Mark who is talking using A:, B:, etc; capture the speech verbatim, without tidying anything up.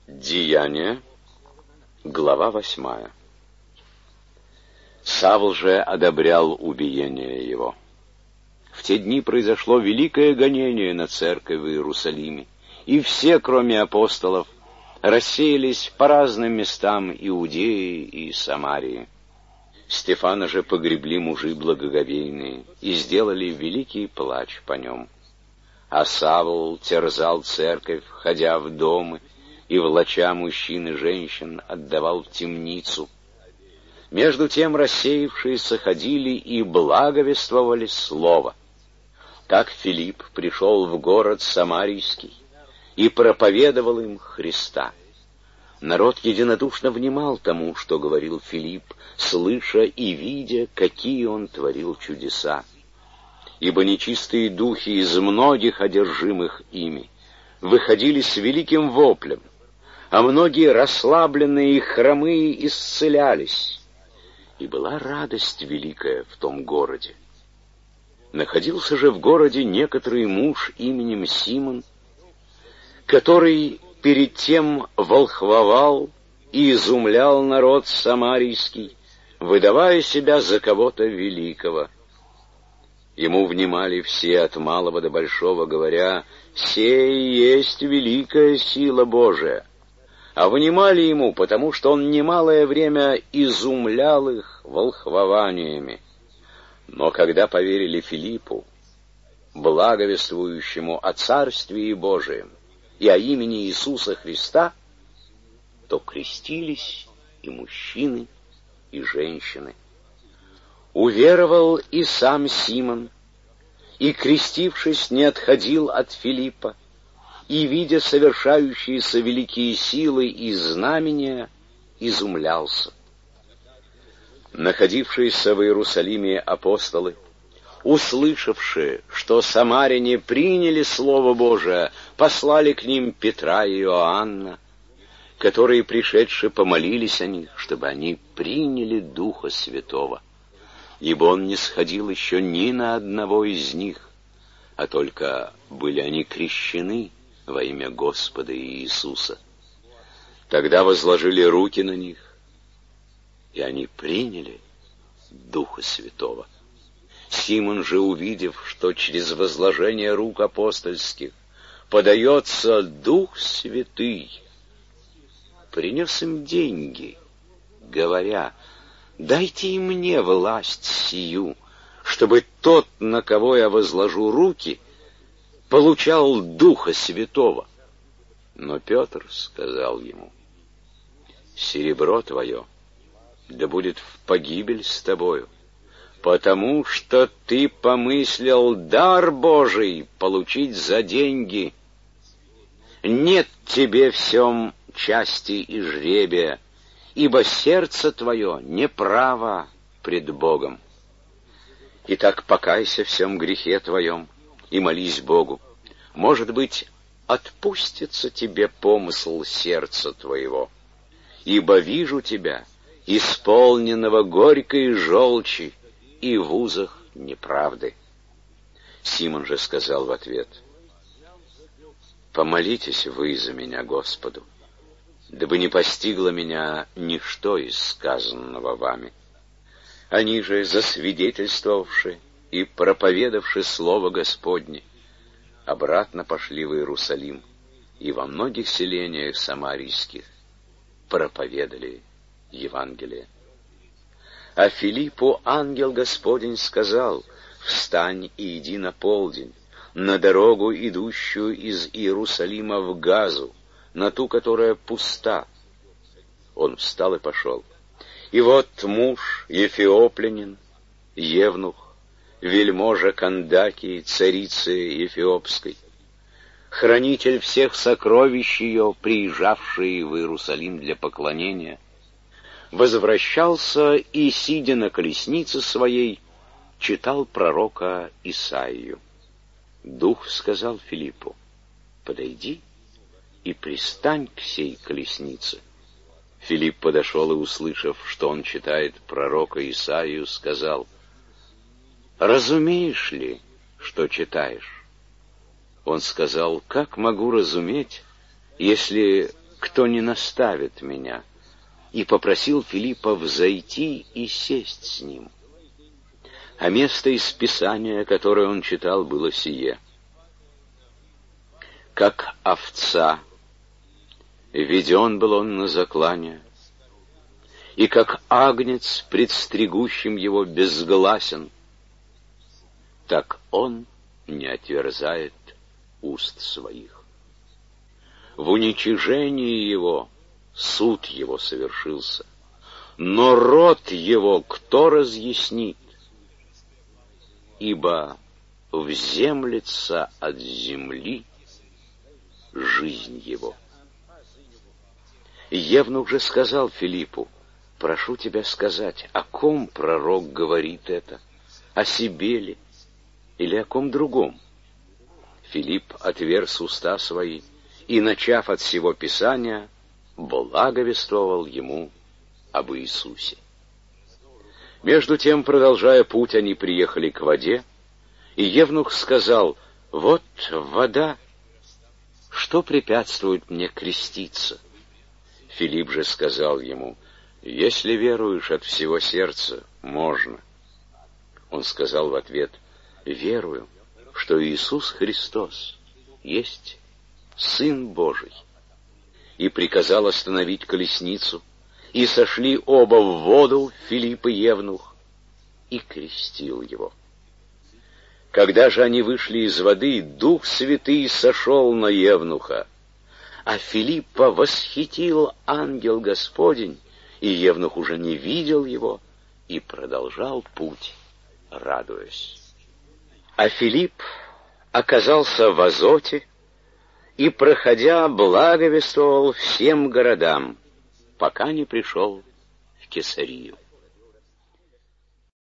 A: Деяния, глава восьмая. Савл же одобрял убиение его. В те дни произошло великое гонение на церковь в Иерусалиме, и все, кроме апостолов, рассеялись по разным местам Иудеи и Самарии. Стефана же погребли мужи благоговейные и сделали великий плач по нем. А Савл терзал церковь, ходя в дома, и, влача мужчин и женщин, отдавал в темницу. Между тем рассеявшиеся ходили и благовествовали слово. Так Филипп пришел в город Самарийский и проповедовал им Христа. Народ единодушно внимал тому, что говорил Филипп, слыша и видя, какие он творил чудеса. Ибо нечистые духи из многих одержимых ими выходили с великим воплем, а многие расслабленные и хромые исцелялись. И была радость великая в том городе. Находился же в городе некоторый муж именем Симон, который перед тем волхвовал и изумлял народ самарийский, выдавая себя за кого-то великого. Ему внимали все от малого до большого, говоря: «Сей есть великая сила Божия». А внимали ему, потому что он немалое время изумлял их волхвованиями. Но когда поверили Филиппу, благовествующему о Царствии Божием и о имени Иисуса Христа, то крестились и мужчины, и женщины. Уверовал и сам Симон, и, крестившись, не отходил от Филиппа, и, видя совершающиеся великие силы и знамения, изумлялся. Находившиеся в Иерусалиме апостолы, услышавшие, что самаряне приняли Слово Божие, послали к ним Петра и Иоанна, которые, пришедшие, помолились о них, чтобы они приняли Духа Святого, ибо Он не сходил еще ни на одного из них, а только были они крещены во имя Господа Иисуса. Тогда возложили руки на них, и они приняли Духа Святого. Симон же, увидев, что через возложение рук апостольских подается Дух Святый, принес им деньги, говоря: «Дайте и мне власть сию, чтобы тот, на кого я возложу руки, получал Духа Святого». Но Петр сказал ему: «Серебро твое да будет в погибель с тобою, потому что ты помыслил дар Божий получить за деньги. Нет тебе в сем части и жребия, ибо сердце твое неправо пред Богом. Итак, покайся в сем грехе твоем и молись Богу. Может быть, отпустится тебе помысл сердца твоего, ибо вижу тебя, исполненного горькой желчи и в узах неправды». Симон же сказал в ответ: «Помолитесь вы за меня Господу, дабы не постигло меня ничто из сказанного вами». Они же, засвидетельствовавши и проповедавши Слово Господне, обратно пошли в Иерусалим и во многих селениях самарийских проповедали Евангелие. А Филиппу ангел Господень сказал: «Встань и иди на полдень, на дорогу, идущую из Иерусалима в Газу, на ту, которая пуста». Он встал и пошел. И вот муж Ефиоплянин, евнух, вельможа Кандакии, царицы Ефиопской, хранитель всех сокровищ ее, приезжавший в Иерусалим для поклонения, возвращался и, сидя на колеснице своей, читал пророка Исаию. Дух сказал Филиппу: «Подойди и пристань к сей колеснице». Филипп подошел и, услышав, что он читает пророка Исаию, сказал: «Разумеешь ли, что читаешь?» Он сказал: «Как могу разуметь, если кто не наставит меня, и попросил Филиппа взойти и сесть с ним. А место из Писания, которое он читал, было сие: «Как овца веден был он на заклание, и как агнец пред стригущим его безгласен, так он не отверзает уст своих. В уничижении его суд его совершился, но род его кто разъяснит? Ибо вземлется от земли жизнь его». Евнух же сказал Филиппу: «Прошу тебя сказать, о ком пророк говорит это? О себе ли? Или о ком другом?» Филипп отверз уста свои и, начав от всего Писания, благовествовал ему об Иисусе. Между тем, продолжая путь, они приехали к воде, и Евнух сказал: «Вот вода, что препятствует мне креститься?» Филипп же сказал ему: «Если веруешь от всего сердца, можно». Он сказал в ответ: «Верую, что Иисус Христос есть Сын Божий». И приказал остановить колесницу, и сошли оба в воду, Филипп и Евнух, и крестил его. Когда же они вышли из воды, Дух Святый сошел на Евнуха, а Филиппа восхитил ангел Господень, и Евнух уже не видел его и продолжал путь, радуясь. А Филипп оказался в Азоте и, проходя, благовествовал всем городам, пока не пришел в Кесарию.